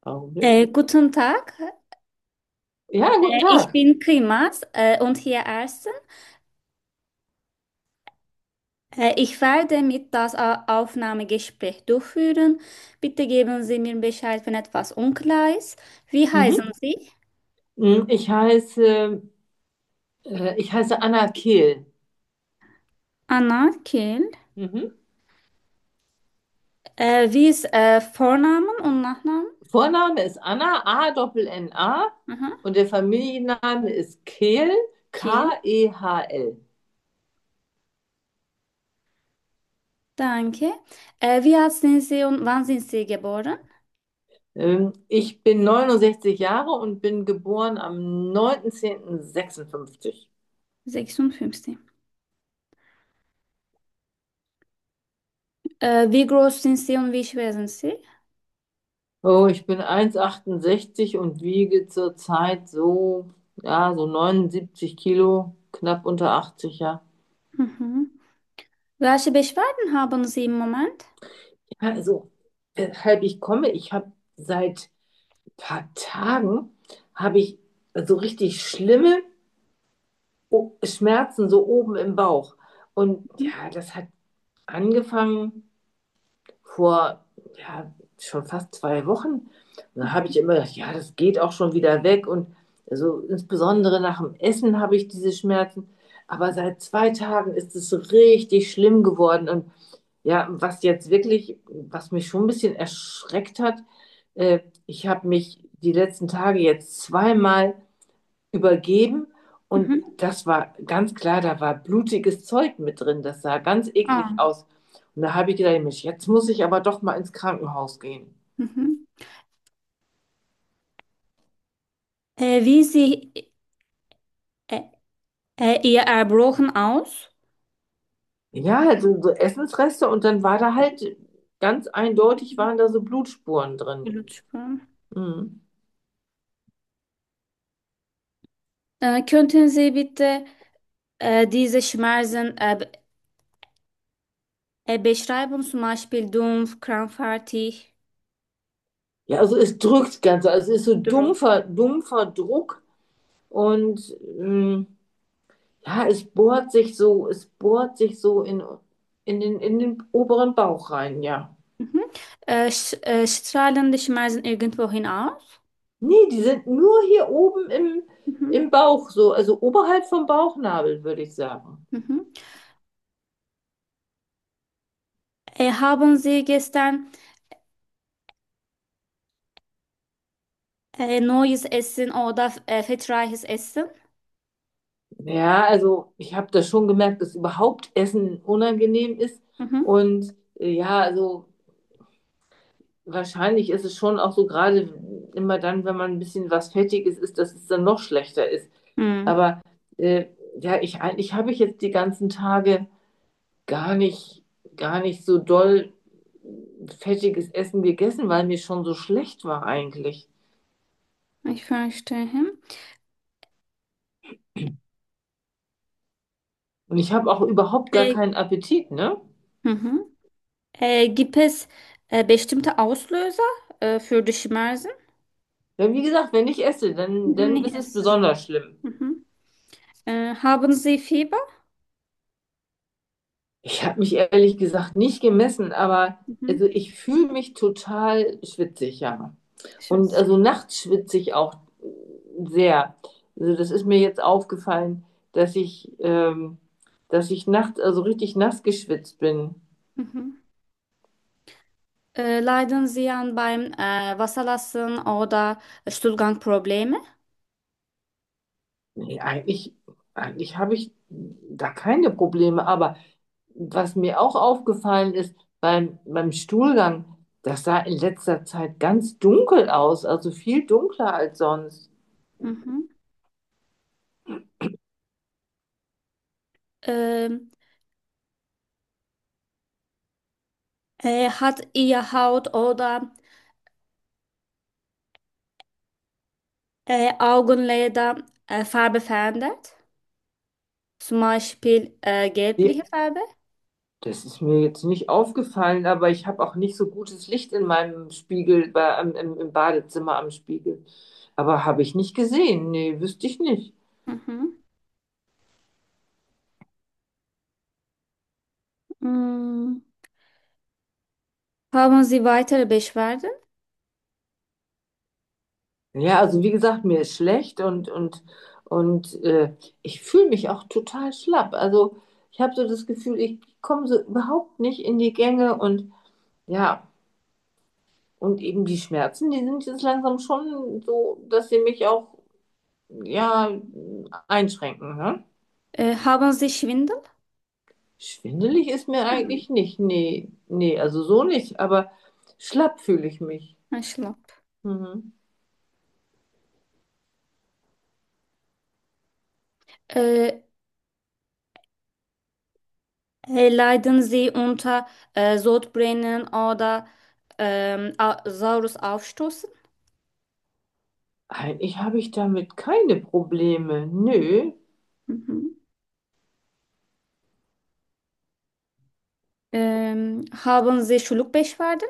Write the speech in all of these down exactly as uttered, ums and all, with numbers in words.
Augenblick. Äh, guten Tag, Ja, guten äh, ich Tag. bin Klimas äh, und hier Ersten. Äh, ich werde mit das Au- Aufnahmegespräch durchführen. Bitte geben Sie mir Bescheid, wenn etwas unklar ist. Wie heißen Mhm. Sie? Mm, Ich heiße, äh, ich heiße Anna Kehl. Anna Kil. Mhm. Äh, wie ist äh, Vornamen und Nachnamen? Vorname ist Anna, A-Doppel-N-A, Aha. und der Familienname ist Kehl, Kil. K-E-H-L. Danke. Äh, wie alt sind Sie und wann sind Sie geboren? Ähm, ich bin neunundsechzig Jahre und bin geboren am neunten zehnten sechsundfünfzig. sechsundfünfzig. Äh, wie groß sind Sie und wie schwer sind Sie? Oh, ich bin eins Komma achtundsechzig und wiege zurzeit so, ja, so neunundsiebzig Kilo, knapp unter achtzig, ja. Mhm. Welche Beschwerden haben Sie im Moment? Ja, also, weshalb ich komme, ich habe seit ein paar Tagen, habe ich so richtig schlimme O- Schmerzen so oben im Bauch. Und ja, das hat angefangen vor, ja, schon fast zwei Wochen. Und da habe ich immer gedacht, ja, das geht auch schon wieder weg. Und also insbesondere nach dem Essen habe ich diese Schmerzen. Aber seit zwei Tagen ist es so richtig schlimm geworden. Und ja, was jetzt wirklich, was mich schon ein bisschen erschreckt hat, äh, ich habe mich die letzten Tage jetzt zweimal übergeben, und Mhm. das war ganz klar, da war blutiges Zeug mit drin. Das sah ganz eklig Ah. aus. Und da habe ich gedacht, Mensch, jetzt muss ich aber doch mal ins Krankenhaus gehen. Mhm. Äh, wie sieht äh, äh, Ihr Erbrochen aus? Ja, also so Essensreste, und dann war da halt ganz eindeutig, waren da so Blutspuren drin. Blutspuren. Mhm. Äh, könnten Sie bitte äh, diese Schmerzen äh, be- äh, beschreiben, zum Beispiel dumpf, krampfartig, Ja, also es drückt ganz, also es ist so Druck? dumpfer, dumpfer Druck, und ähm, ja, es bohrt sich so, es bohrt sich so in, in den, in den oberen Bauch rein, ja. Mhm. Äh, sch äh, strahlen die Schmerzen irgendwohin aus? Nee, die sind nur hier oben im, Mhm. im Bauch, so, also oberhalb vom Bauchnabel, würde ich sagen. Mhm. Äh, haben Sie gestern äh, neues Essen oder äh, fettreiches Essen? Ja, also ich habe das schon gemerkt, dass überhaupt Essen unangenehm ist. Mhm. Und äh, ja, also wahrscheinlich ist es schon auch so, gerade immer dann, wenn man ein bisschen was Fettiges isst, dass es dann noch schlechter ist. Mhm. Aber äh, ja, ich eigentlich habe ich jetzt die ganzen Tage gar nicht, gar nicht so doll fettiges Essen gegessen, weil mir schon so schlecht war eigentlich. Ich verstehe. Und ich habe auch überhaupt gar Äh, keinen Appetit, ne? mhm. Äh, gibt es äh, bestimmte Auslöser äh, für die Schmerzen? Ja, wie gesagt, wenn ich esse, dann, Mhm, dann nicht ist es essen. besonders schlimm. Mhm. Äh, haben Sie Fieber? Ich habe mich ehrlich gesagt nicht gemessen, aber Mhm. also ich fühle mich total schwitzig, ja. Und Schütz. also nachts schwitze ich auch sehr. Also das ist mir jetzt aufgefallen, dass ich, ähm, dass ich nachts also richtig nass geschwitzt bin. Mhm. Äh, leiden Sie an beim äh, Wasserlassen oder Stuhlgangprobleme? Nee, eigentlich, eigentlich habe ich da keine Probleme, aber was mir auch aufgefallen ist beim, beim Stuhlgang, das sah in letzter Zeit ganz dunkel aus, also viel dunkler als sonst. Mhm. Ähm, äh, hat Ihr Haut oder äh, Augenlider äh, Farbe verändert? Zum Beispiel äh, Ja, gelbliche Farbe? Das ist mir jetzt nicht aufgefallen, aber ich habe auch nicht so gutes Licht in meinem Spiegel, bei, im, im im Badezimmer am Spiegel. Aber habe ich nicht gesehen. Nee, wüsste ich nicht. Mhm. Mm. Haben Sie weitere Beschwerden? Ja, also wie gesagt, mir ist schlecht und, und, und äh, ich fühle mich auch total schlapp. Also ich habe so das Gefühl, ich komme so überhaupt nicht in die Gänge und ja, und eben die Schmerzen, die sind jetzt langsam schon so, dass sie mich auch ja einschränken. Ne? Äh, haben Sie Schwindel? Schwindelig ist mir Nein. eigentlich nicht. Nee, nee, also so nicht, aber schlapp fühle ich mich. Ein Schlapp. Mhm. Äh, äh, leiden Sie unter äh, Sodbrennen oder ähm, Au- Saurusaufstoßen? Eigentlich habe ich damit keine Probleme. Nö. Mhm. Ähm, haben Sie Schluckbeschwerden?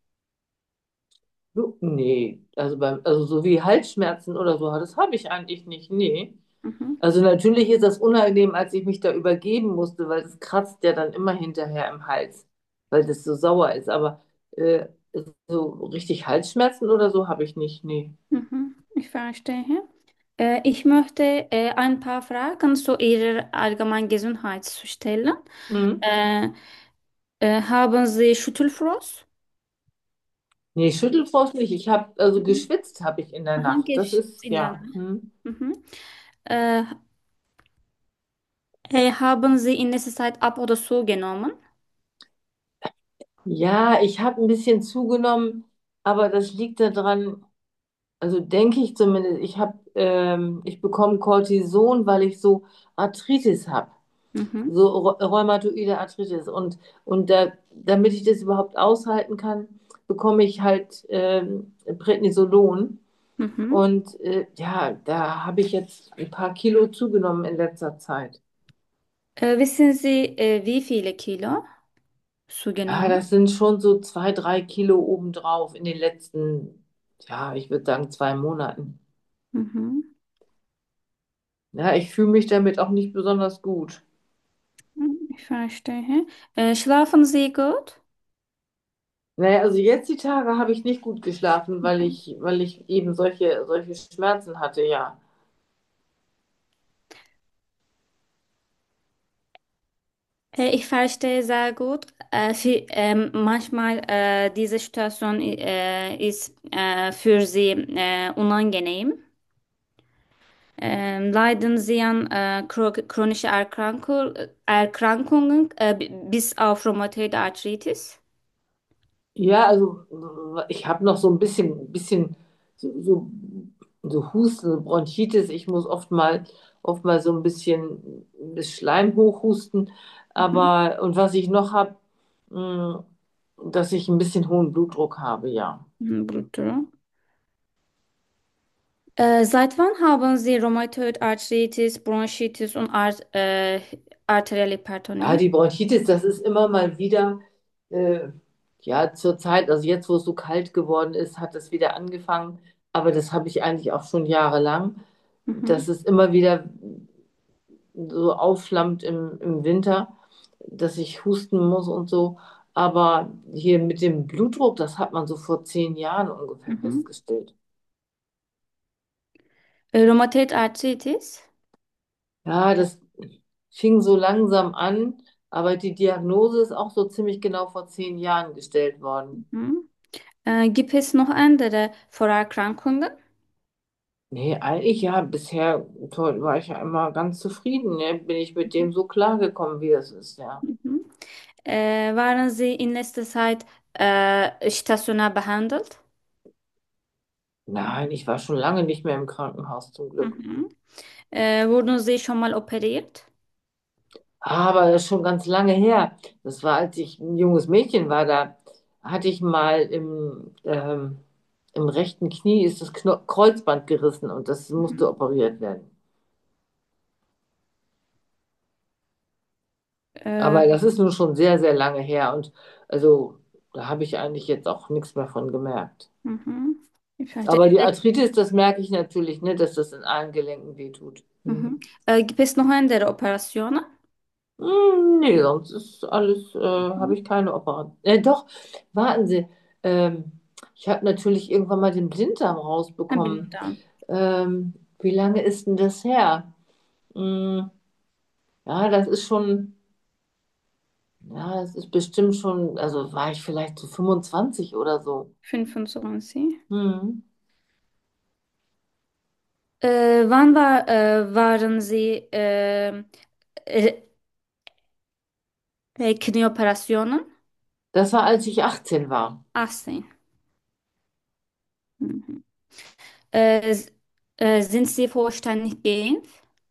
So, nee, also beim, also so wie Halsschmerzen oder so, das habe ich eigentlich nicht. Nee. Mhm. Also natürlich ist das unangenehm, als ich mich da übergeben musste, weil das kratzt ja dann immer hinterher im Hals, weil das so sauer ist. Aber äh, so richtig Halsschmerzen oder so habe ich nicht. Nee. Mhm. Ich verstehe. Äh, ich möchte äh, ein paar Fragen zu Ihrer allgemeinen Gesundheit stellen. Mhm. Äh, äh, haben Sie Schüttelfrost? Nee, Schüttelfrost nicht. Ich habe, also Mhm. geschwitzt habe ich in der Aha, Nacht. Das geschwitzt ist, in der ja. Nacht. Hm. Mhm. Äh, äh, haben Sie in letzter Zeit ab oder zugenommen? Ja, ich habe ein bisschen zugenommen, aber das liegt daran, also denke ich zumindest, ich habe, ähm, ich bekomme Cortison, weil ich so Arthritis habe, Mhm. so Rheu- rheumatoide Arthritis. Und, und da, damit ich das überhaupt aushalten kann, bekomme ich halt ähm, Prednisolon. Mhm. Und äh, ja, da habe ich jetzt ein paar Kilo zugenommen in letzter Zeit. Äh, wissen Sie, äh, wie viele Kilo Ja, zugenommen? das sind schon so zwei, drei Kilo obendrauf in den letzten, ja, ich würde sagen, zwei Monaten. Mhm. Ja, ich fühle mich damit auch nicht besonders gut. Ich verstehe. Äh, schlafen Sie gut? Naja, also jetzt die Tage habe ich nicht gut geschlafen, weil ich, weil ich eben solche, solche Schmerzen hatte, ja. Äh, ich verstehe sehr gut. Äh, für, ähm, manchmal äh, diese Situation äh, ist äh, für Sie äh, unangenehm. Ähm, leiden Sie an äh, chro- chronische Erkrankung, Erkrankungen äh, b- bis auf Rheumatoid Arthritis? Ja, also ich habe noch so ein bisschen, bisschen so, so, so Husten, so Bronchitis. Ich muss oft mal, oft mal so ein bisschen das Schleim hochhusten. Mhm. Aber, und was ich noch habe, dass ich ein bisschen hohen Blutdruck habe, ja. Mhm, Blutdruck. Äh, seit wann haben Sie Rheumatoid Arthritis, Bronchitis und Art, äh, arterielle Ja, Hypertonie? die Bronchitis, das ist immer mal wieder, äh, ja, zur Zeit, also jetzt, wo es so kalt geworden ist, hat es wieder angefangen. Aber das habe ich eigentlich auch schon jahrelang, dass Mhm. es immer wieder so aufflammt im, im Winter, dass ich husten muss und so. Aber hier mit dem Blutdruck, das hat man so vor zehn Jahren ungefähr Mhm. festgestellt. Äh, Rheumatoid Arthritis? Ja, das fing so langsam an, aber die Diagnose ist auch so ziemlich genau vor zehn Jahren gestellt worden. Mhm. Äh, gibt es noch andere Vorerkrankungen? Nee, eigentlich ja, bisher toll, war ich ja immer ganz zufrieden, ne? Bin ich mit dem so klargekommen, wie es ist, ja. Mhm. Äh, waren Sie in letzter Zeit äh, stationär behandelt? Nein, ich war schon lange nicht mehr im Krankenhaus, zum Glück. Mhm. Äh, wurden Sie schon mal operiert? Aber das ist schon ganz lange her. Das war, als ich ein junges Mädchen war, da hatte ich mal im, ähm, im rechten Knie ist das Kno Kreuzband gerissen und das musste Mhm. operiert werden. Äh, Aber das ist nun schon sehr, sehr lange her und also da habe ich eigentlich jetzt auch nichts mehr von gemerkt. mhm. Ich verstehe. Aber die Äh, Arthritis, das merke ich natürlich, ne, dass das in allen Gelenken wehtut. mhm. Hm. Äh, gibt es noch andere Operationen? Hm, nee, sonst ist alles, äh, habe Mhm. ich keine Operation. Äh, doch, warten Sie. Ähm, ich habe natürlich irgendwann mal den Blinddarm Ein rausbekommen. Blinddarm. Ähm, wie lange ist denn das her? Hm, ja, das ist schon, ja, das ist bestimmt schon, also war ich vielleicht so fünfundzwanzig oder so. fünfundzwanzig. Hm. Äh, wann war, äh, waren Sie äh, äh, äh, Knieoperationen? Das war, als ich achtzehn war. achtzehn. Mhm. Äh, s- äh, sind Sie vollständig geimpft?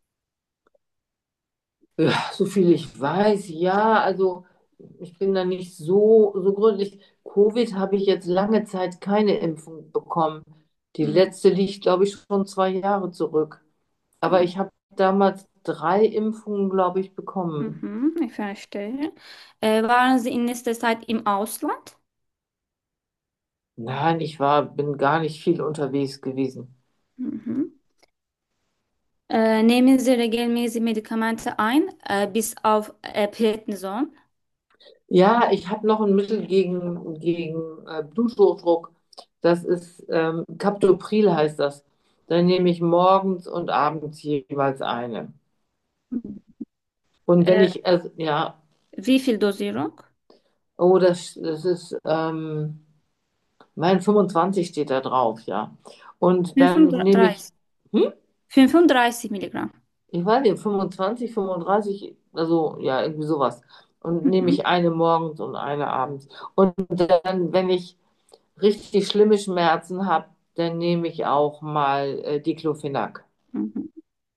Ja, so viel ich weiß, ja, also ich bin da nicht so, so gründlich. Covid habe ich jetzt lange Zeit keine Impfung bekommen. Die Mhm. letzte liegt, glaube ich, schon zwei Jahre zurück. Aber ich habe damals drei Impfungen, glaube ich, bekommen. Mhm, ich verstehe. Äh, waren Sie in letzter Zeit im Ausland? Nein, ich war, bin gar nicht viel unterwegs gewesen. Mhm. Äh, nehmen Sie regelmäßig Medikamente ein, äh, bis auf äh, Prednison? Ja, ich habe noch ein Mittel gegen, gegen äh, Bluthochdruck. Das ist ähm, Captopril heißt das. Dann nehme ich morgens und abends jeweils eine. Und wenn Äh, ich, also, ja, wie viel Dosierung? oh, das, das ist, ähm, mein fünfundzwanzig steht da drauf, ja. Und dann nehme ich, fünfunddreißig. hm? fünfunddreißig Milligramm. Ich weiß nicht, fünfundzwanzig, fünfunddreißig, also ja, irgendwie sowas. Und nehme Mhm. ich eine morgens und eine abends. Und dann, wenn ich richtig schlimme Schmerzen habe, dann nehme ich auch mal äh, Diclofenac. Mhm.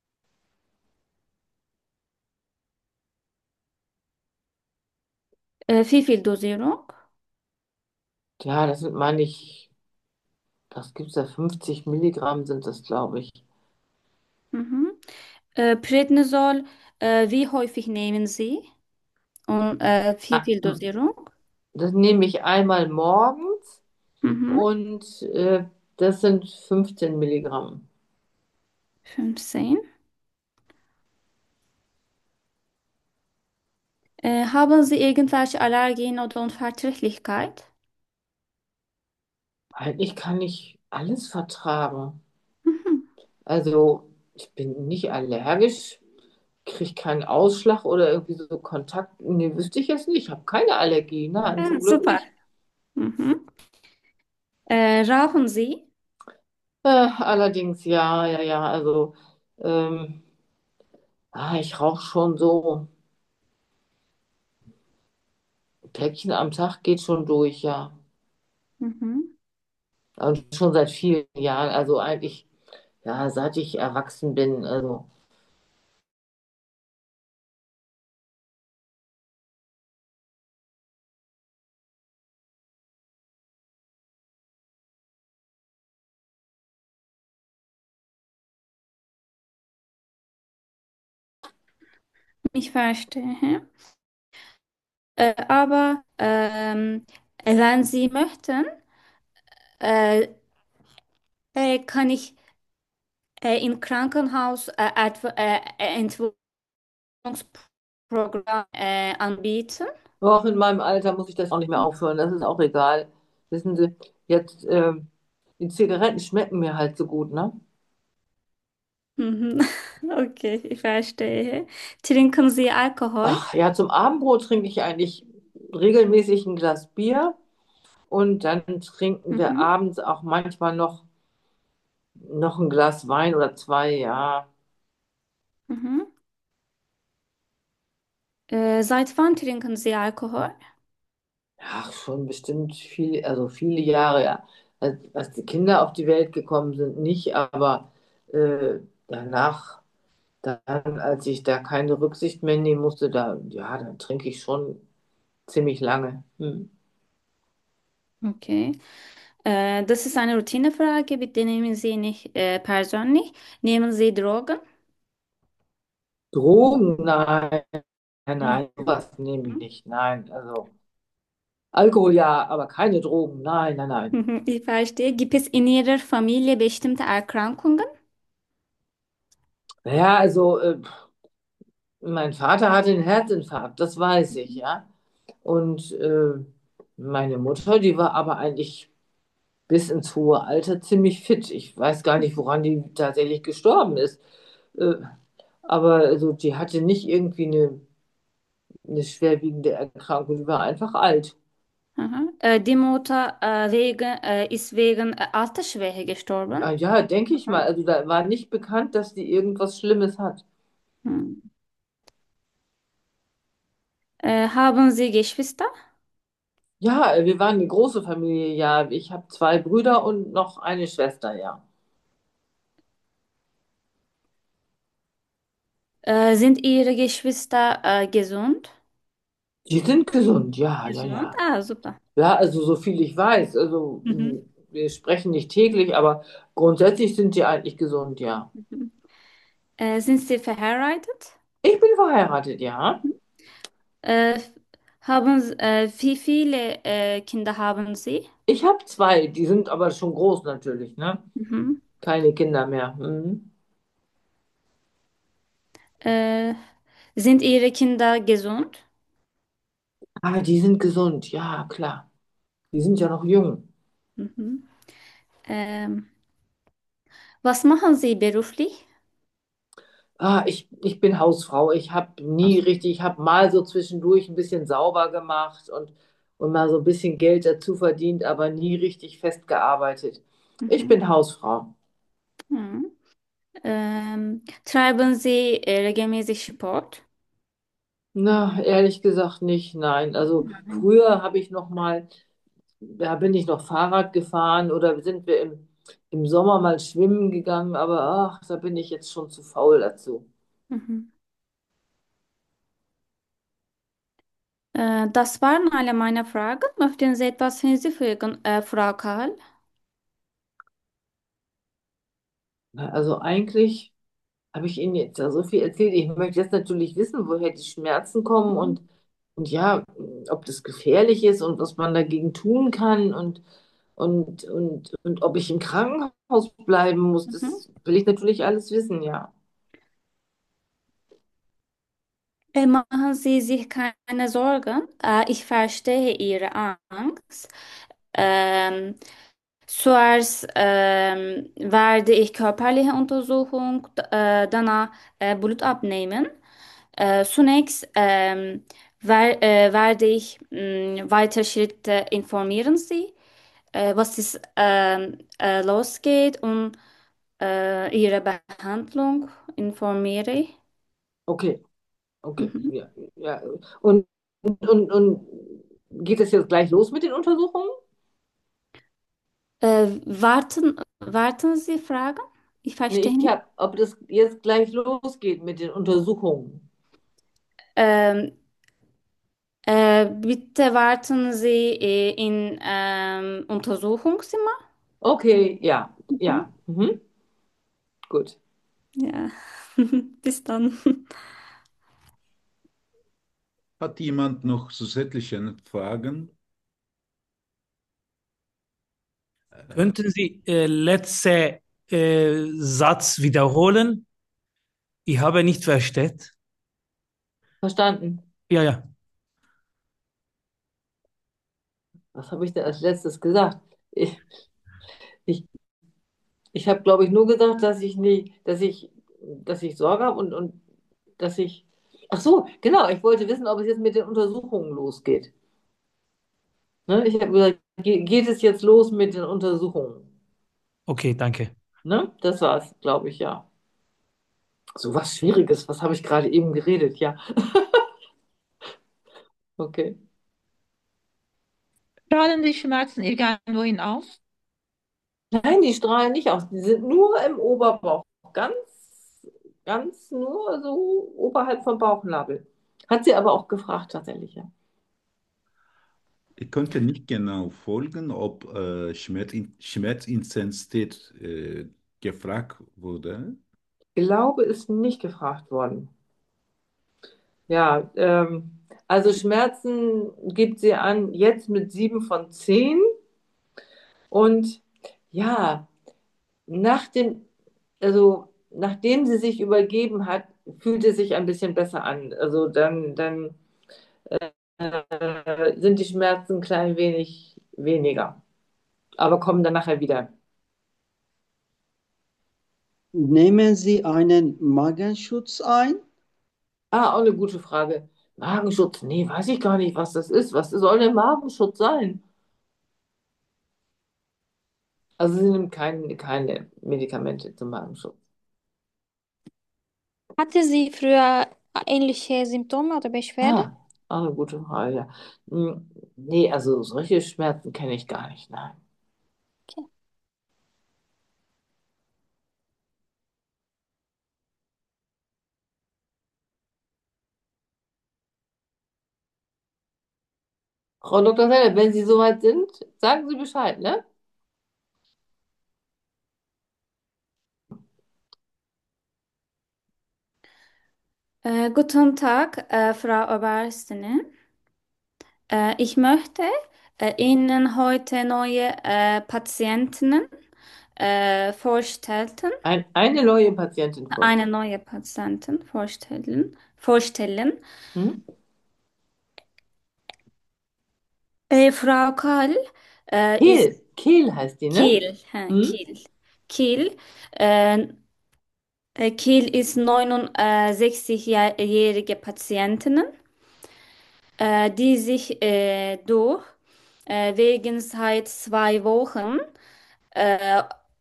Äh, wie viel Dosierung? Ja, das sind, meine ich, das gibt es ja fünfzig Milligramm sind das, glaube ich. Mhm. Äh, Prednisol, äh, wie häufig nehmen Sie? Und äh, wie Ah, viel Dosierung? das nehme ich einmal morgens Mhm. und äh, das sind fünfzehn Milligramm. fünfzehn. Äh, haben Sie irgendwelche Allergien oder Unverträglichkeit? Eigentlich kann ich alles vertragen. Mhm. Also ich bin nicht allergisch, kriege keinen Ausschlag oder irgendwie so Kontakt. Nee, wüsste ich jetzt nicht. Ich habe keine Allergie. Nein, Ja, zum Glück super. nicht. Mhm. Äh, rauchen Sie? Äh, allerdings, ja, ja, ja. Also ähm, ah, ich rauche schon so ein Päckchen am Tag geht schon durch, ja. Mhm. Und schon seit vielen Jahren. Also eigentlich, ja, seit ich erwachsen bin. Also Ich verstehe. Äh, aber ähm, wenn Sie möchten, äh, äh, kann ich äh, im Krankenhaus äh, etwa, äh, Entwicklungsprogramm äh, anbieten. auch in meinem Alter muss ich das auch nicht mehr aufhören. Das ist auch egal. Wissen Sie, jetzt ähm, die Zigaretten schmecken mir halt so gut, ne? Mhm. Okay, ich verstehe. Trinken Sie Alkohol? Ach ja, zum Abendbrot trinke ich eigentlich regelmäßig ein Glas Bier und dann trinken wir Mhm. abends auch manchmal noch, noch ein Glas Wein oder zwei, ja. Mhm. Äh, seit wann trinken Sie Alkohol? Ach, schon bestimmt viel, also viele Jahre, ja. Als, als die Kinder auf die Welt gekommen sind, nicht, aber äh, danach, dann, als ich da keine Rücksicht mehr nehmen musste, da, ja, dann trinke ich schon ziemlich lange. Hm. Okay. Äh, das ist eine Routinefrage, bitte nehmen Sie nicht äh, persönlich. Nehmen Sie Drogen? Drogen, nein, nein, was nehme ich nicht. Nein, also Alkohol ja, aber keine Drogen. Nein, nein, nein. Mhm, ich verstehe. Gibt es in Ihrer Familie bestimmte Erkrankungen? Ja, also äh, mein Vater hatte einen Herzinfarkt, das weiß ich, ja. Und äh, meine Mutter, die war aber eigentlich bis ins hohe Alter ziemlich fit. Ich weiß gar nicht, woran die tatsächlich gestorben ist. Äh, aber also, die hatte nicht irgendwie eine, eine schwerwiegende Erkrankung, die war einfach alt. Aha. Äh, die Mutter äh, wegen, äh, ist wegen äh, Altersschwäche gestorben. Ja, ja, denke ich mal. Mhm. Also da war nicht bekannt, dass die irgendwas Schlimmes hat. Hm. Äh, haben Sie Geschwister? Ja, wir waren eine große Familie, ja. Ich habe zwei Brüder und noch eine Schwester, ja. Äh, sind Ihre Geschwister äh, gesund? Die sind gesund, ja, ja, Gesund? ja. Ah, super. Ja, also so viel ich weiß. Also Mhm. mh, wir sprechen nicht täglich, aber grundsätzlich sind die eigentlich gesund, ja. Mhm. Äh, sind Sie verheiratet? Ich bin verheiratet, ja. Äh, haben, S- äh, wie viele äh, Kinder haben Sie? Ich habe zwei, die sind aber schon groß natürlich, ne? Mhm. Keine Kinder mehr. Mhm. Äh, sind Ihre Kinder gesund? Aber die sind gesund, ja, klar. Die sind ja noch jung. Mhm. Ähm, was machen Sie beruflich? Ah, ich, ich bin Hausfrau. Ich habe nie Also, richtig, ich habe mal so zwischendurch ein bisschen sauber gemacht und, und mal so ein bisschen Geld dazu verdient, aber nie richtig festgearbeitet. Ich mhm. bin Hausfrau. Mhm. Ähm, treiben Sie äh, regelmäßig Sport? Na, ehrlich gesagt nicht, nein. Also Nein. früher habe ich noch mal, da bin ich noch Fahrrad gefahren oder sind wir im, im Sommer mal schwimmen gegangen, aber ach, da bin ich jetzt schon zu faul dazu. Mhm. Äh, das waren alle meine Fragen. Möchten Sie etwas hinzufügen, äh, Frau Kahl? Na, also eigentlich habe ich Ihnen jetzt ja so viel erzählt. Ich möchte jetzt natürlich wissen, woher die Schmerzen kommen Mhm. und, und ja, ob das gefährlich ist und was man dagegen tun kann und, und, und, und ob ich im Krankenhaus bleiben muss. Mhm. Das will ich natürlich alles wissen, ja. Äh, machen Sie sich keine Sorgen. Äh, ich verstehe Ihre Angst. Ähm, zuerst ähm, werde ich körperliche Untersuchung, äh, danach äh, Blut abnehmen. Äh, zunächst ähm, wer, äh, werde ich mh, weitere Schritte informieren Sie, äh, was ist ähm, äh, losgeht und äh, Ihre Behandlung informiere. Okay, okay, Mhm. ja, ja. Und, und, und, und geht es jetzt gleich los mit den Untersuchungen? Äh, warten, warten Sie Fragen? Ich Nee, verstehe ich nicht. habe, ob das jetzt gleich losgeht mit den Untersuchungen. Ähm, äh, bitte warten Sie äh, in ähm, Untersuchungszimmer. Okay, ja, Mhm. ja, mhm, gut. Ja, bis dann. Hat jemand noch zusätzliche Fragen? Äh, Könnten Sie äh, letzte äh, Satz wiederholen? Ich habe nicht verstanden. Verstanden. Ja, ja. Was habe ich denn als letztes gesagt? Ich, ich, ich habe, glaube ich, nur gesagt, dass ich nie, dass ich, dass ich Sorge habe und, und dass ich. Ach so, genau, ich wollte wissen, ob es jetzt mit den Untersuchungen losgeht. Ne? Ich habe gesagt, ge- geht es jetzt los mit den Untersuchungen? Okay, danke. Ne? Das war es, glaube ich, ja. So was Schwieriges, was habe ich gerade eben geredet? Ja, okay. Strahlen die Schmerzen irgendwohin auf? Nein, die strahlen nicht aus. Die sind nur im Oberbauch. Ganz, ganz nur so oberhalb vom Bauchnabel. Hat sie aber auch gefragt, tatsächlich, ja. Ich konnte nicht genau folgen, ob äh, Schmerzin Schmerzintensität äh, gefragt wurde. Glaube ist nicht gefragt worden. Ja, ähm, also Schmerzen gibt sie an jetzt mit sieben von zehn. Und ja, nach dem, also nachdem sie sich übergeben hat, fühlt es sich ein bisschen besser an. Also dann, dann äh, sind die Schmerzen ein klein wenig weniger, aber kommen dann nachher wieder. Nehmen Sie einen Magenschutz ein? Ah, auch eine gute Frage. Magenschutz, nee, weiß ich gar nicht, was das ist. Was soll denn Magenschutz sein? Also sie nimmt keine, keine Medikamente zum Magenschutz. Hatte sie früher ähnliche Symptome oder Beschwerden? Ah, auch eine gute Frage, ja. Hm, nee, also solche Schmerzen kenne ich gar nicht, nein. Okay. Frau Doktor Seller, wenn Sie soweit sind, sagen Sie Bescheid, ne? Äh, guten Tag, äh, Frau Oberärztin. Äh, ich möchte äh, Ihnen heute neue äh, Patienten äh, vorstellen, Ein, eine neue Patientin eine vorstellen. neue Patienten vorstellen, vorstellen. Hm? Äh, Frau Kahl äh, ist Kehl, Kehl heißt die, ne? Kiel, hä, Hm? Kiel, Kiel. Äh, äh, Kiel ist neunundsechzig-jährige Patientin, äh, die sich äh, durch äh, wegen seit zwei Wochen äh,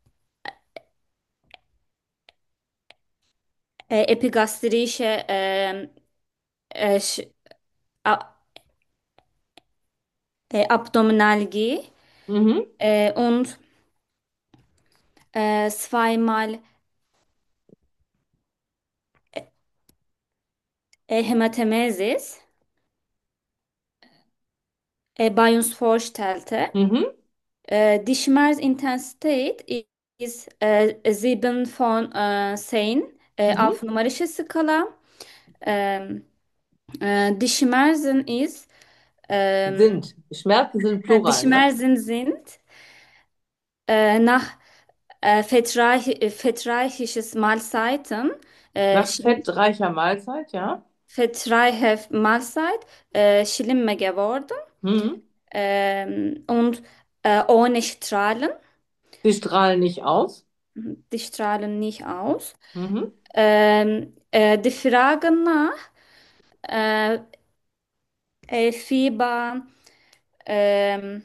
äh, epigastrische ähm, äh, Sch- A- äh, Abdominalgie Mhm. äh, und äh, zweimal äh, Hämatemesis äh, bei uns vorstellte. Mhm. Äh, die Schmerzintensität ist äh, sieben von äh, zehn äh, Mhm. auf numerische Skala. Ähm, äh, die Schmerzen ist, ähm, Sind. Schmerzen sind die plural, ne? Schmerzen sind äh, nach äh, fettreich, äh, fettreiches Mahlzeiten, äh, Nach sch- fettreicher Mahlzeit, ja? fettreiche Mahlzeit äh, schlimmer geworden Mhm. ähm, und äh, ohne Strahlen. Die strahlen nicht aus. Die strahlen nicht aus. Mhm. Ähm, äh, die Frage nach äh, äh, Fieber, ähm,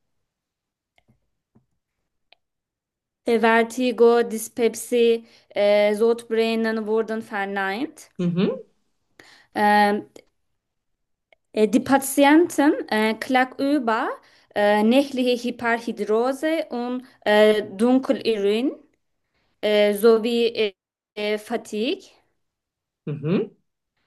äh, Vertigo, Dyspepsie, äh, Sodbrennen wurden verneint. Mhm. Ähm, äh, die Patienten äh, klagen über äh, nächtliche Hyperhidrose und äh, Dunkelurin äh, sowie äh, äh, Fatigue. Mhm.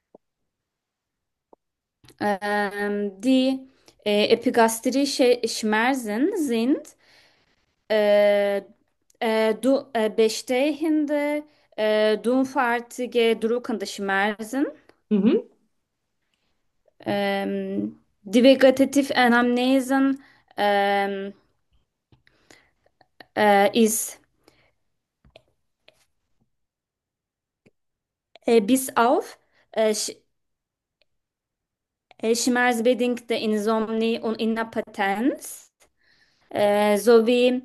Ähm, die äh, epigastrische Schmerzen sind äh, äh, du, äh, bestehende, äh, dumpfartige, drückende Schmerzen. Mhm. Ähm, die vegetative Anamnesen ähm, äh, ist äh, bis auf äh, sch äh, schmerzbedingte Insomnie und Inappetenz äh, sowie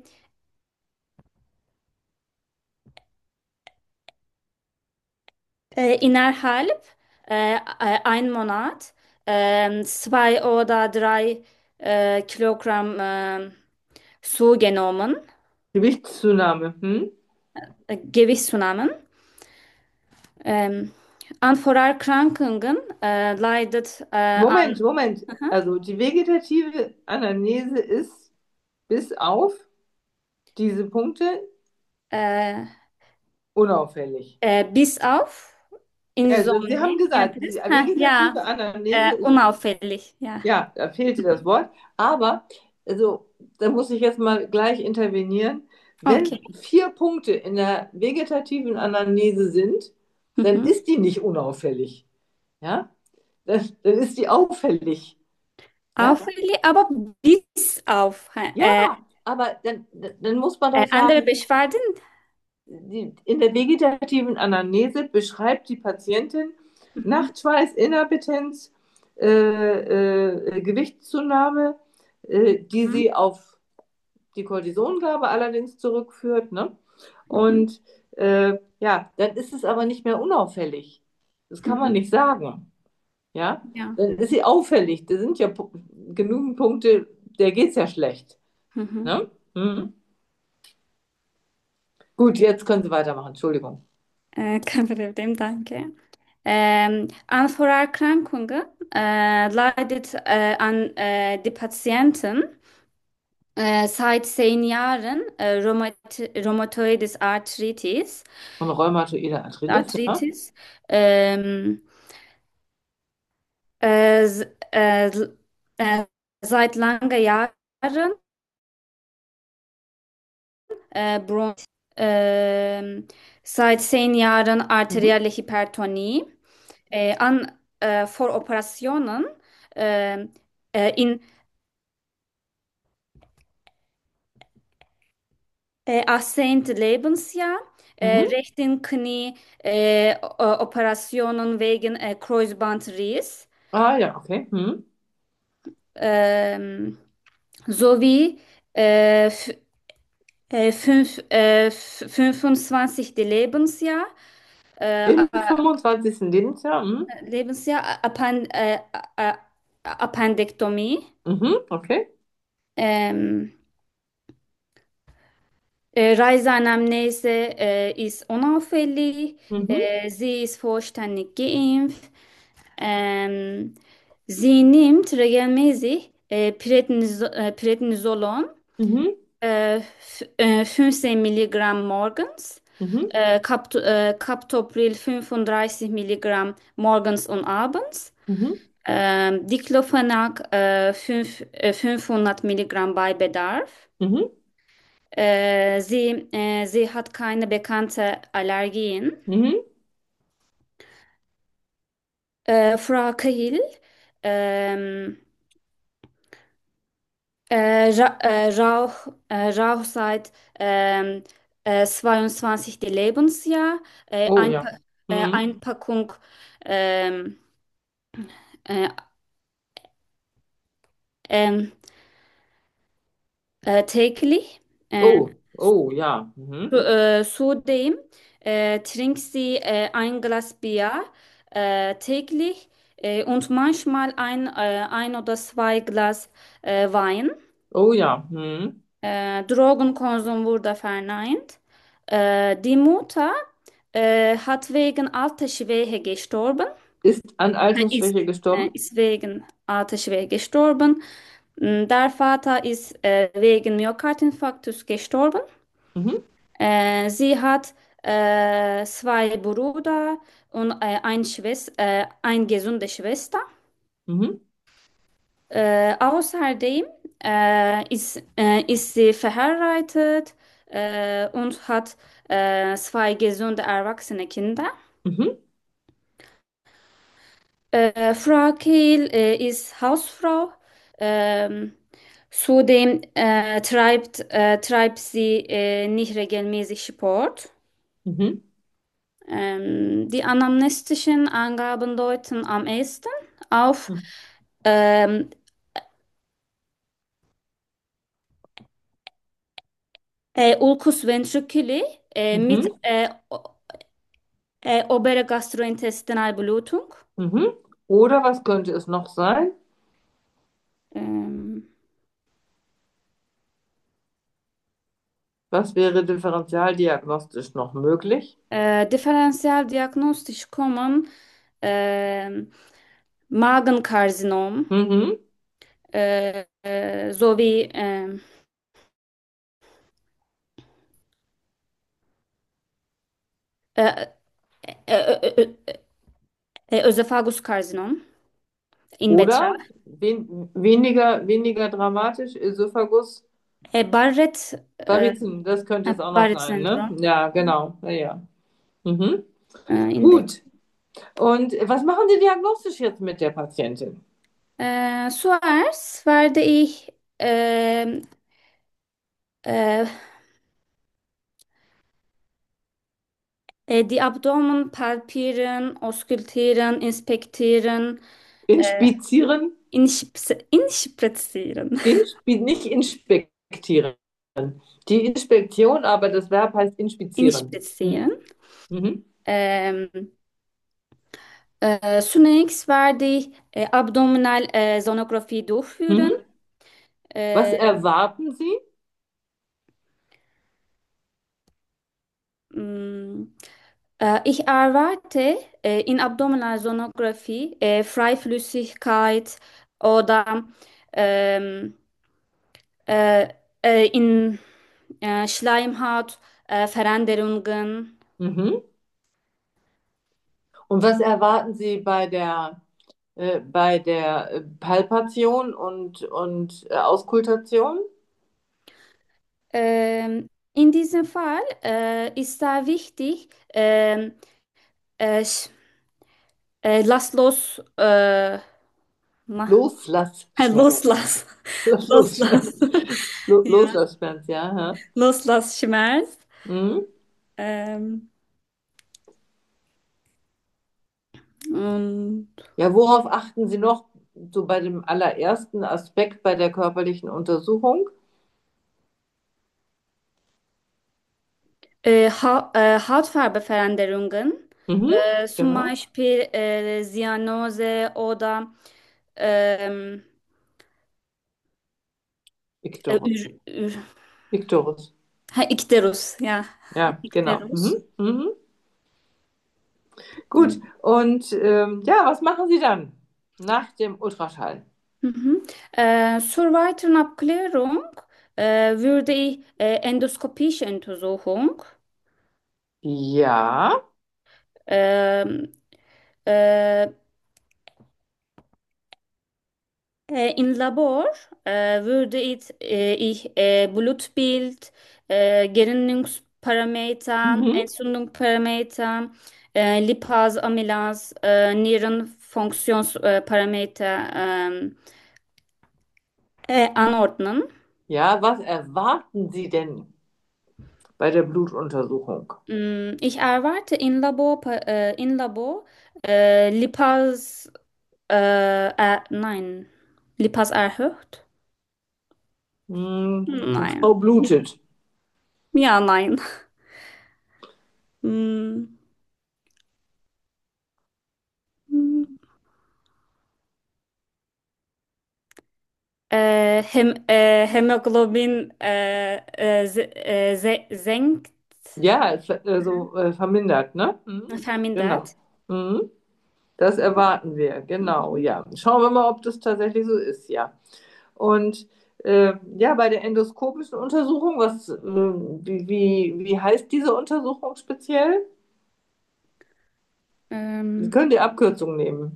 Äh, innerhalb äh, äh, ein Monat ähm, zwei oder drei äh, Kilogramm äh, zugenommen, Gewichtszunahme. Hm? äh, Gewichtszunahme. Ähm, an Vorerkrankungen äh, leidet äh, Moment, an Moment. aha, Also die vegetative Anamnese ist bis auf diese Punkte äh, unauffällig. äh, bis auf Also Sie haben Insomnie. gesagt, Kennt die es? Ha, ja, vegetative Anamnese äh, ist, unauffällig, ja. ja, da fehlte das Wort, aber also, da muss ich jetzt mal gleich intervenieren. Wenn Okay. vier Punkte in der vegetativen Anamnese sind, dann Mhm. ist die nicht unauffällig. Ja? dann, dann ist die auffällig. Ja, Auffällig, aber bis auf äh, ja, aber dann, dann muss man äh, doch andere sagen, Beschwerden. die, in der vegetativen Anamnese beschreibt die Patientin Mhm. Nachtschweiß, Inappetenz, äh, äh, Gewichtszunahme, äh, die Mhm. sie auf die Kortisongabe allerdings zurückführt, ne? Mhm. Und äh, ja, dann ist es aber nicht mehr unauffällig. Das kann man Mhm. nicht sagen. Ja, Ja. dann ist sie auffällig. Da sind ja pu- genügend Punkte, der geht es ja schlecht. Mhm. Ne? Mhm. Gut, jetzt können Sie weitermachen. Entschuldigung. Äh, kein Problem, danke. Ähm, an Vorerkrankungen äh, leidet äh, an äh, die Patienten äh, seit zehn Jahren äh, Rheumatoid Rheumatoides Arthritis, Und rheumatoide Arthritis, ja? Arthritis ähm, äh, s- äh, s- äh, seit langen Jahren äh, Bron ähm, seit zehn Jahren Mhm. arterielle Hypertonie, äh, an äh, vor Operationen äh, äh, in äh, achtzehnten Lebensjahr, äh, Mhm. rechten Knie äh, O- Operationen wegen äh, Kreuzbandriss Ah ja, okay. Mhm. ähm, sowie äh, f- äh, fünf, äh, f- fünfundzwanzigsten Lebensjahr, äh, Im fünfundzwanzigsten Lebensjahr. Mhm. Lebensjahr Appen, äh, äh, Appendektomie. Mhm. Okay. Ähm, äh, Reiseanamnese äh, ist unauffällig. Mhm. Äh, sie ist vollständig geimpft. Ähm, sie nimmt regelmäßig äh, Predniso äh, Prednisolon, Mhm. äh, f- äh, fünfzehn Milligramm morgens, Mhm. äh, Capt äh, Captopril fünfunddreißig Milligramm morgens und abends. Mhm. Ähm, Diclofenac äh, fünf, äh, fünfhundert Milligramm bei Bedarf. Mhm. Äh, sie, äh, sie hat keine bekannte Allergien. Mhm. Äh, Frau Cahill, ähm, äh, Ra äh, Rauch, äh, Rauch seit ähm, äh, zweiundzwanzigsten Lebensjahr, äh, Oh Einpa ja. äh, Mhm. Einpackung ähm, äh, ähm, äh, täglich. Äh, Oh, oh ja. Mhm. Zu- Äh, zudem äh, trinkt sie äh, ein Glas Bier äh, täglich äh, und manchmal ein, äh, ein oder zwei Glas äh, Wein. Oh ja. Mhm. Äh, Drogenkonsum wurde verneint. Äh, die Mutter äh, hat wegen Altersschwäche gestorben. Ist an Äh, ist, Altersschwäche äh, gestorben? ist wegen Altersschwäche gestorben. Mm, Der Vater ist äh, wegen Myokardinfarktus gestorben. Mhm. Äh, sie hat äh, zwei Brüder und äh, ein Schwester, äh, eine gesunde Schwester. Mhm. Äh, außerdem äh, ist, äh, ist sie verheiratet äh, und hat äh, zwei gesunde erwachsene Kinder. Mhm. Äh, Frau Kehl äh, ist Hausfrau. Ähm, zudem äh, treibt, äh, treibt sie äh, nicht regelmäßig Sport. Mhm. Ähm, die anamnestischen Angaben deuten am ehesten auf Mhm. ähm, äh, Ulcus ventriculi äh, mit Mhm. äh, o- äh, obere gastrointestinal Blutung. Mhm. Oder was könnte es noch sein? Ähm, Was wäre differentialdiagnostisch noch möglich? äh, Differentialdiagnostisch kommen ähm, Magenkarzinom Mhm. äh, äh, sowie ähm, äh, äh, äh, äh, äh, Ösophaguskarzinom in Oder Betracht. wen, weniger, weniger dramatisch, Esophagus, Äh, Barrett, äh, Barizin, das könnte äh, es auch noch sein, ne? Barrett-Syndrom Ja, genau. Ja, ja. Mhm. äh, in Gut, Betracht. Und was machen Sie diagnostisch jetzt mit der Patientin? Äh, zuerst werde ich ähm, äh, äh, die Abdomen palpieren, auskultieren, inspizieren, äh, Inspizieren? insp- inspizieren, Inspi nicht inspektieren. Die Inspektion, aber das Verb heißt inspizieren. Mhm. inspizieren. Mhm. Ähm, äh, zunächst werde ich äh, Abdominal äh, Sonographie durchführen. Mhm. Was Äh, erwarten Sie? mh, äh, ich erwarte äh, in Abdominalsonographie äh, Freiflüssigkeit oder ähm, äh, äh, in äh, Schleimhaut äh, Veränderungen. Mhm. Und was erwarten Sie bei der, äh, bei der äh, Palpation und, und äh, Auskultation? Ähm, in diesem Fall äh, ist da wichtig, ähm, äh, sch- äh, lass los, äh, ma- Loslassschmerz. loslass, loslass, Loslass, Lo- ja, Loslassschmerz, ja. Hä? loslass Schmerz. Mhm. Ähm, und Ja, worauf achten Sie noch so bei dem allerersten Aspekt bei der körperlichen Untersuchung? äh, ha äh, Hautfarbeveränderungen, Mhm. äh, zum Genau. Beispiel äh, Zyanose oder ähm, äh, Ikterus. Ür- Ür- Ikterus. ha, Ikterus, ja, Ja, genau. Ikterus. Mhm. Mhm. Gut. Und ähm, ja, was machen Sie dann nach dem Ultraschall? Mhm. Äh, zur weiteren Abklärung äh, würde ich äh, endoskopische Untersuchung Ja. ähm, äh, äh, in Labor äh, würde ich, äh, ich äh, Blutbild, äh, Gerinnungsparameter, Mhm. Entzündungsparameter, äh, Lipase, Amylase, äh, Nierenfunktionsparameter ähm, äh, anordnen. Ja, was erwarten Sie denn bei der Blutuntersuchung? Mm, Ich erwarte in Labor, äh, in Labor äh, Lipase, äh, äh, nein, Lipase erhöht? Hm, die Nein. Frau blutet. Ja, nein. Mm, mm, äh, Hem äh, Hämoglobin äh, äh, se äh, se senkt, Ja, es, also äh, vermindert, ne? Mhm. Genau. vermindert. Mhm. Das erwarten wir, genau, Mhm. ja. Schauen wir mal, ob das tatsächlich so ist, ja. Und äh, ja, bei der endoskopischen Untersuchung, was, äh, wie, wie, wie heißt diese Untersuchung speziell? Sie Ähm, können die Abkürzung nehmen.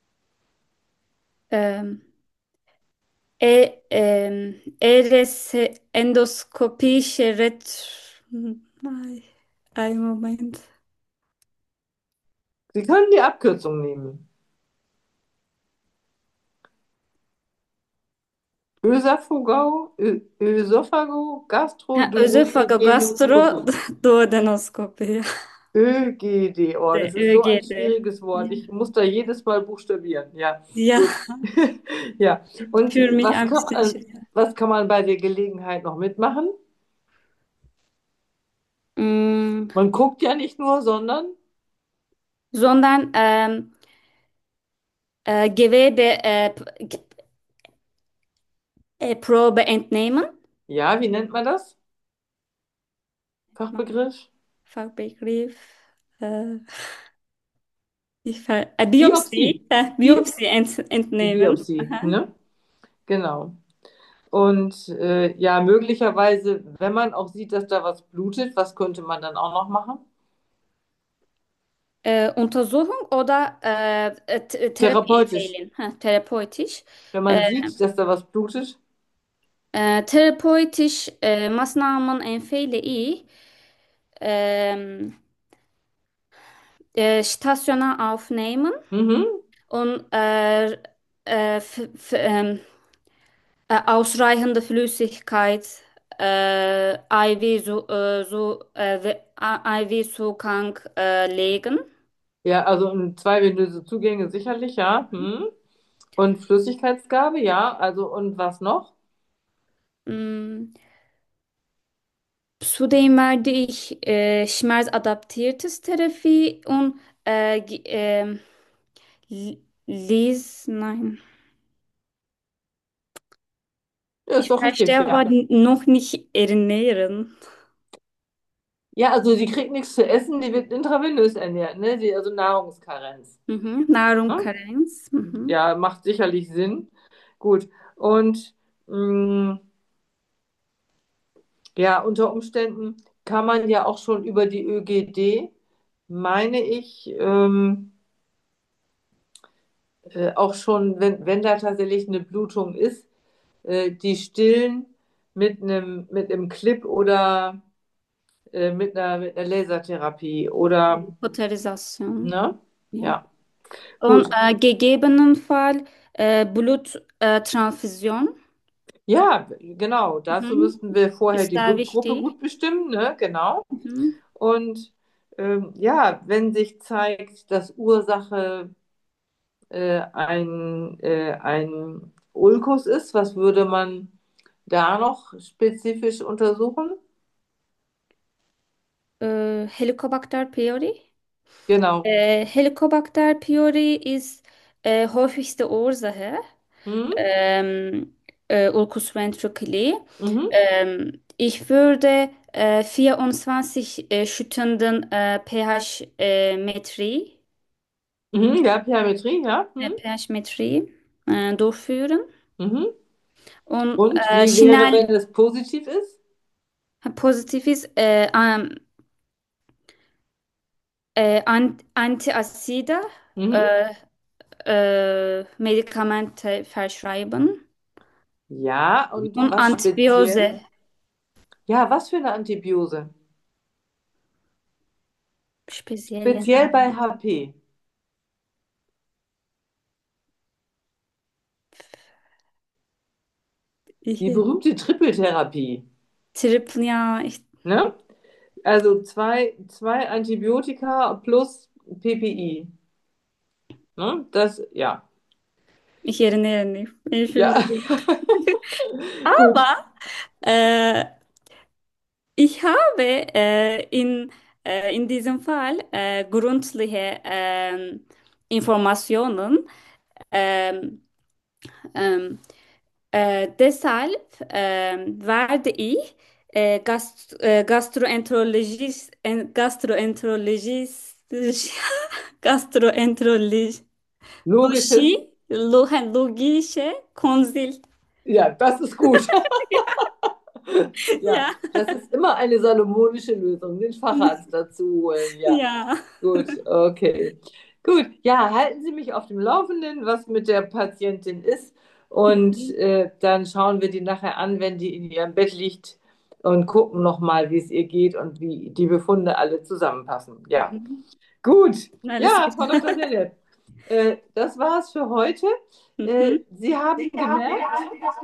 ähm, e ähm, E R S endoskopische Ret Nein, ein Moment. Sie können die Abkürzung nehmen. Ösophago, Ö Ösophago, Ha, Ösophago-Gastro Gastroduodenoskopie. Duodenoskopie. Ö G D, oh, Der das ist so ein ÖGD. schwieriges Wort. Ja, Ich muss da jedes Mal buchstabieren. Ja, ja, gut. Ja, und für mich was ein kann bisschen man, schwer. was kann man bei der Gelegenheit noch mitmachen? Mm, Man guckt ja nicht nur, sondern, sondern ähm, äh, Gewebe äh, P- äh, Probe entnehmen. ja, wie nennt man das? Fachbegriff? Fachbegriff. Äh, ich ver äh, Biopsie. Biopsie. Äh, Bi Biopsie ent Die entnehmen. Biopsie, Aha. ne? Genau. Und äh, ja, möglicherweise, wenn man auch sieht, dass da was blutet, was könnte man dann auch noch machen? Äh, Untersuchung oder äh, äh, Th- Therapie Therapeutisch. empfehlen. Ha, therapeutisch. Wenn Äh, man sieht, dass da was blutet. äh, therapeutisch äh, Maßnahmen empfehle ich. Ähm, äh, stationär aufnehmen Mhm. und äh, äh, f f ähm, äh, ausreichende Flüssigkeit, äh, I V, so, äh, so, äh, we- I V-Zugang äh, legen. Ja, also in zwei venöse Zugänge sicherlich, ja. Hm. Und Flüssigkeitsgabe, ja. Also und was noch? Mm. Zudem werde ich äh, schmerzadaptiertes Therapie und äh, ge- ähm, Li- Lies, nein. Ja, ist Ich doch richtig, verstehe aber ja. n- noch nicht ernähren. Ja, also die kriegt nichts zu essen, die wird intravenös ernährt, ne? Die, also Nahrungskarenz. Mhm. Ne? Nahrungskarenz. Mhm. Ja, macht sicherlich Sinn. Gut. Und mh, ja, unter Umständen kann man ja auch schon über die Ö G D, meine ich, ähm, äh, auch schon, wenn, wenn da tatsächlich eine Blutung ist, äh, die stillen mit einem mit einem Clip oder äh, mit einer, mit einer Lasertherapie oder, Hospitalisation. ne? Ja. Ja, Und gut. äh, gegebenenfalls äh, Bluttransfusion. Ja, genau. Dazu Mhm. müssten wir vorher Ist die da Blutgruppe wichtig. gut bestimmen, ne? Genau. Mhm. Und ähm, ja, wenn sich zeigt, dass Ursache äh, ein, äh, ein Ulkus ist, was würde man da noch spezifisch untersuchen? Äh, Helicobacter pylori. Genau. Äh, Helicobacter pylori ist äh, häufigste Ursache. Mhm. ähm, äh, Ulcus ventriculi. Mhm. Ähm, ich würde äh, vierundzwanzig äh, schüttenden äh, pH-Metrie, Mhm. Ja, Permetrie, ja. äh, Mhm. pH-Metrie äh, durchführen Mhm. und Und äh, wie wäre, schnell wenn es positiv ist? positiv ist, äh, ähm, äh, Ant Antiazide Mhm. äh, äh, Medikamente verschreiben Ja, und und was speziell? Antibiose, Ja, was für eine Antibiose? spezielle Speziell bei Namen. H P. Ich, Die berühmte Trippeltherapie. Triple, ja, ich Ne? Also zwei, zwei Antibiotika plus P P I. Ne? Das, ja. Ich erinnere mich. Ja. Entschuldigung. Gut. Aber äh, ich habe äh, in, äh, in diesem Fall äh, gründliche ähm, Informationen. Ähm, ähm, äh, deshalb ähm, werde ich äh, Gast, äh, Gastroenterologist, äh, Gastroenterologist, Gastroenterologie, Logisches. logische Konsult. Ja, das ist gut. Ja, Ja, das ist immer eine salomonische Lösung, den Facharzt dazu holen. Ja, ja. gut, okay. Gut, ja, halten Sie mich auf dem Laufenden, was mit der Patientin ist. Und Mhm. äh, dann schauen wir die nachher an, wenn die in ihrem Bett liegt und gucken nochmal, wie es ihr geht und wie die Befunde alle zusammenpassen. Ja, Mhm. gut. Alles Ja, gut. Frau Doktor Nenne, äh, das war's für heute. Äh, Mhm. Sie haben gemerkt,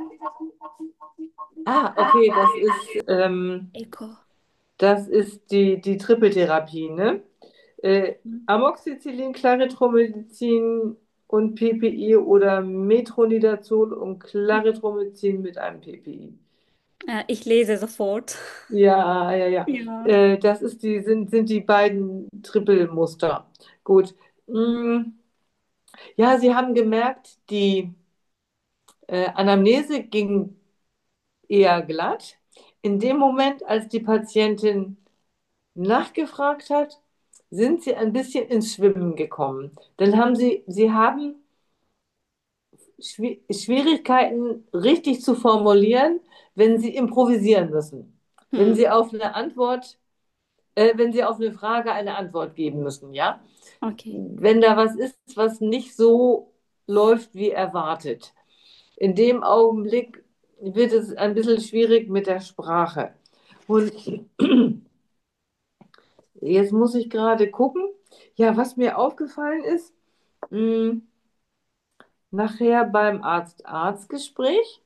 ah, okay, das ist, ähm, Eco. das ist die, die Trippeltherapie, ne? Äh, Amoxicillin, Clarithromycin und P P I oder Metronidazol und Clarithromycin mit einem P P I. Äh, ich lese sofort. Ja, ja, ja. Ja. Äh, das ist die, sind, sind die beiden Trippelmuster. Gut. Mm, ja, Sie haben gemerkt, die äh, Anamnese ging eher glatt. In dem Moment, als die Patientin nachgefragt hat, sind sie ein bisschen ins Schwimmen gekommen. Dann haben sie, sie haben Schwi- Schwierigkeiten richtig zu formulieren, wenn sie improvisieren müssen. Wenn Hm. sie auf eine Antwort, äh, wenn sie auf eine Frage eine Antwort geben müssen, ja? Okay. Wenn da was ist, was nicht so läuft wie erwartet. In dem Augenblick wird es ein bisschen schwierig mit der Sprache. Und jetzt muss ich gerade gucken. Ja, was mir aufgefallen ist, mh, nachher beim Arzt-Arzt-Gespräch,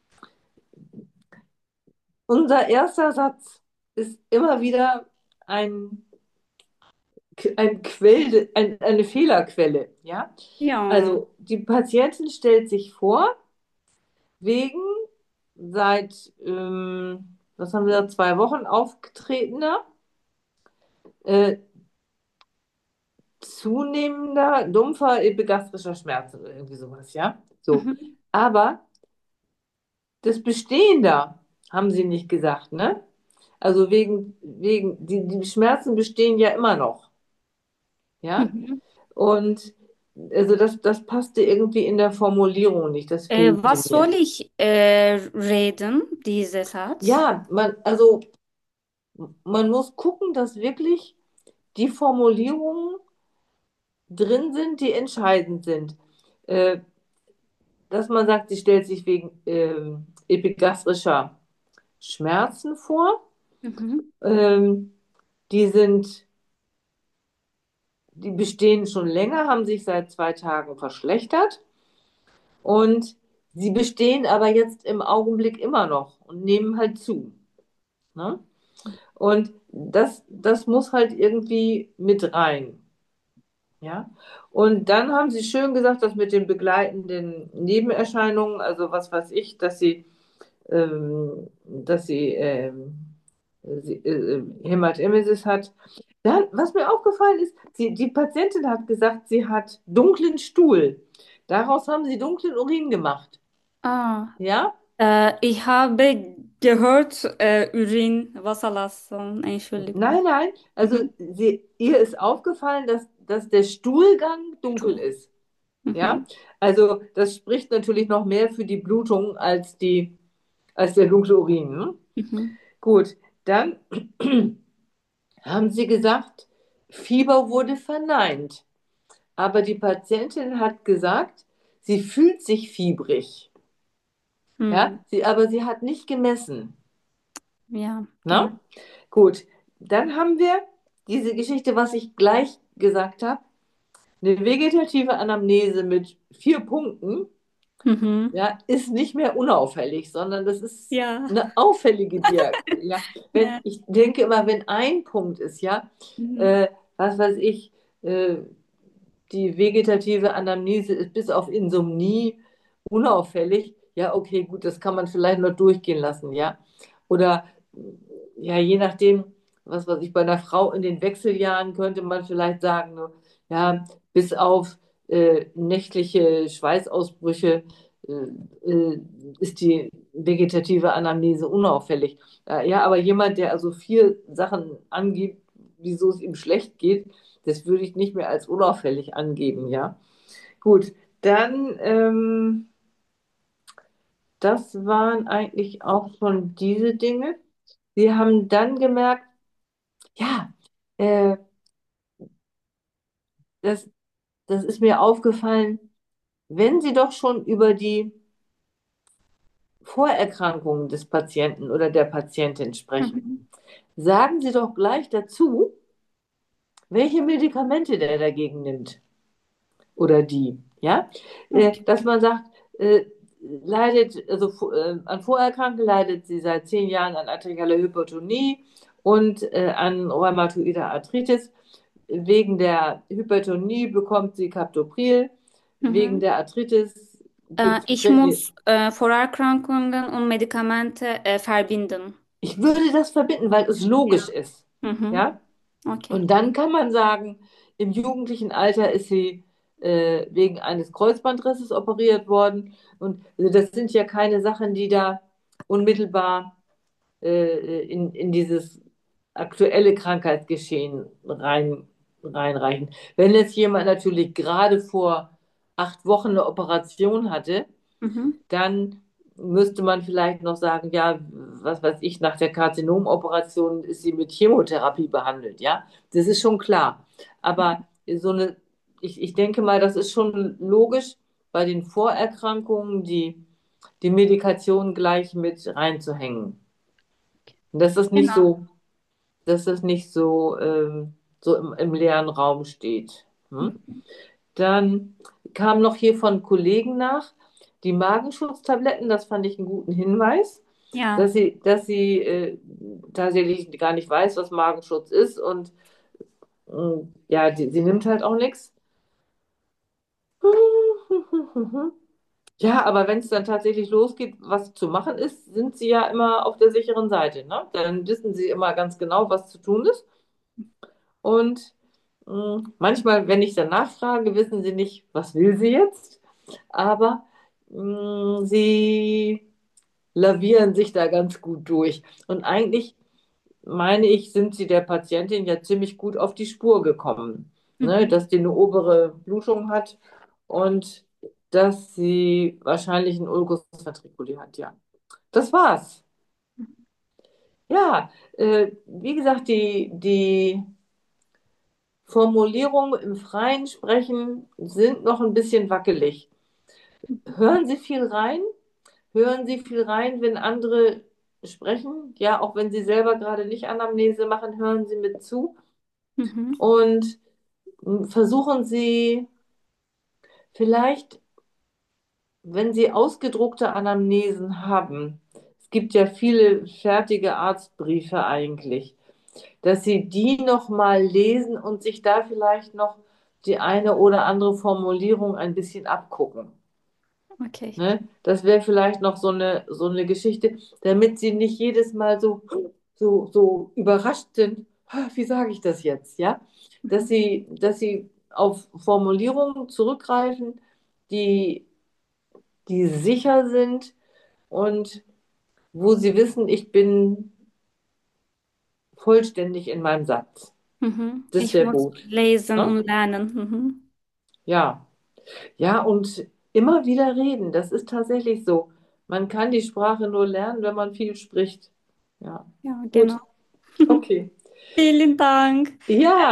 unser erster Satz ist immer wieder ein, ein Quell, ein, eine Fehlerquelle. Ja? Ja. Also die Patientin stellt sich vor, wegen seit, ähm, was haben wir, zwei Wochen auftretender, äh, zunehmender, dumpfer epigastrischer Schmerz oder irgendwie sowas, ja? So. Mhm. Aber das Bestehen da, haben sie nicht gesagt, ne? Also wegen, wegen, die, die Schmerzen bestehen ja immer noch, ja? Mhm. Und also das, das passte irgendwie in der Formulierung nicht, das Äh, fehlte was mir. soll ich äh, reden, dieser Satz? Ja, man, also man muss gucken, dass wirklich die Formulierungen drin sind, die entscheidend sind. Äh, dass man sagt, sie stellt sich wegen ähm, epigastrischer Schmerzen vor. Mhm. Ähm, die sind, die bestehen schon länger, haben sich seit zwei Tagen verschlechtert und sie bestehen aber jetzt im Augenblick immer noch und nehmen halt zu. Ne? Und das, das muss halt irgendwie mit rein. Ja. Und dann haben sie schön gesagt, dass mit den begleitenden Nebenerscheinungen, also was weiß ich, dass sie, ähm, dass sie, ähm, sie äh, Hämatemesis hat. Dann, was mir aufgefallen ist, sie, die Patientin hat gesagt, sie hat dunklen Stuhl. Daraus haben sie dunklen Urin gemacht. Ah, Ja? äh, ich habe gehört, äh, Urin, Wasserlassen, Entschuldigung. Nein, nein. Also Mhm. sie, ihr ist aufgefallen, dass, dass der Stuhlgang dunkel Stuhl. ist. Ja? Mhm. Also das spricht natürlich noch mehr für die Blutung als die, als der dunkle Urin. Ne? Mhm. Gut, dann haben sie gesagt, Fieber wurde verneint. Aber die Patientin hat gesagt, sie fühlt sich fiebrig. Ja, Hm. sie, aber sie hat nicht gemessen. Ja, ja. Ne? Gut, dann haben wir diese Geschichte, was ich gleich gesagt habe, eine vegetative Anamnese mit vier Punkten, Mhm. ja, ist nicht mehr unauffällig, sondern das ist Ja. eine auffällige Diagnose. Ja, wenn, Ja. ich denke immer, wenn ein Punkt ist, ja, Mhm. äh, was weiß ich, äh, die vegetative Anamnese ist bis auf Insomnie unauffällig. Ja, okay, gut, das kann man vielleicht noch durchgehen lassen, ja. Oder ja, je nachdem, was weiß ich, bei einer Frau in den Wechseljahren könnte man vielleicht sagen, ne, ja, bis auf äh, nächtliche Schweißausbrüche äh, äh, ist die vegetative Anamnese unauffällig. Äh, ja, aber jemand, der also vier Sachen angibt, wieso es ihm schlecht geht, das würde ich nicht mehr als unauffällig angeben, ja. Gut, dann, ähm, das waren eigentlich auch schon diese Dinge. Sie haben dann gemerkt, ja, äh, das, das ist mir aufgefallen, wenn Sie doch schon über die Vorerkrankungen des Patienten oder der Patientin sprechen, Mhm. sagen Sie doch gleich dazu, welche Medikamente der dagegen nimmt oder die, ja, äh, Okay. dass man sagt, äh, leidet, also äh, an Vorerkrankungen leidet sie seit zehn Jahren an arterieller Hypertonie und äh, an rheumatoider Arthritis. Wegen der Hypertonie bekommt sie Captopril, wegen Mhm. der Arthritis Äh, gibt ich es. muss äh, Vorerkrankungen und Medikamente äh, verbinden. Ich würde das verbinden, weil es logisch Ja. ist. Mhm. Ja? Okay. Und dann kann man sagen, im jugendlichen Alter ist sie äh, wegen eines Kreuzbandrisses operiert worden. Und also das sind ja keine Sachen, die da unmittelbar äh, in, in dieses aktuelle Krankheitsgeschehen rein, reinreichen. Wenn jetzt jemand natürlich gerade vor acht Wochen eine Operation hatte, Mhm. dann müsste man vielleicht noch sagen, ja, was weiß ich, nach der Karzinomoperation ist sie mit Chemotherapie behandelt, ja. Das ist schon klar. Aber so eine, ich, ich denke mal, das ist schon logisch, bei den Vorerkrankungen die, die Medikation gleich mit reinzuhängen. Und dass das nicht Genau. so, dass das nicht so ähm, so im, im leeren Raum steht. Hm? Dann kam noch hier von Kollegen nach die Magenschutztabletten, das fand ich einen guten Hinweis, Ja. dass sie, dass sie äh, tatsächlich gar nicht weiß, was Magenschutz ist und äh, ja, die, sie nimmt halt auch nichts. Ja, aber wenn es dann tatsächlich losgeht, was zu machen ist, sind sie ja immer auf der sicheren Seite, ne? Dann wissen sie immer ganz genau, was zu tun ist. Und mh, manchmal, wenn ich dann nachfrage, wissen sie nicht, was will sie jetzt, aber mh, sie lavieren sich da ganz gut durch. Und eigentlich, meine ich, sind sie der Patientin ja ziemlich gut auf die Spur gekommen, ne? Mhm. Dass die eine obere Blutung hat und dass sie wahrscheinlich ein Ulcus ventriculi hat, ja. Das war's. Ja, äh, wie gesagt, die, die Formulierungen im freien Sprechen sind noch ein bisschen wackelig. Hören Sie viel rein? Hören Sie viel rein, wenn andere sprechen? Ja, auch wenn Sie selber gerade nicht Anamnese machen, hören Sie mit zu. Mhm. Und mh, versuchen Sie vielleicht, wenn Sie ausgedruckte Anamnesen haben, es gibt ja viele fertige Arztbriefe eigentlich, dass Sie die nochmal lesen und sich da vielleicht noch die eine oder andere Formulierung ein bisschen abgucken. Okay. Ne? Das wäre vielleicht noch so eine, so eine Geschichte, damit Sie nicht jedes Mal so, so, so überrascht sind. "Ah, wie sage ich das jetzt? Ja? Dass Sie, dass Sie auf Formulierungen zurückgreifen, die, die sicher sind und wo Sie wissen, ich bin vollständig in meinem Satz. Mhm. Das Ich wäre muss gut. lesen Ne? und lernen. Mhm. Ja. Ja, und immer wieder reden, das ist tatsächlich so. Man kann die Sprache nur lernen, wenn man viel spricht. Ja, Ja, gut. genau. Okay. Vielen Dank. Ja.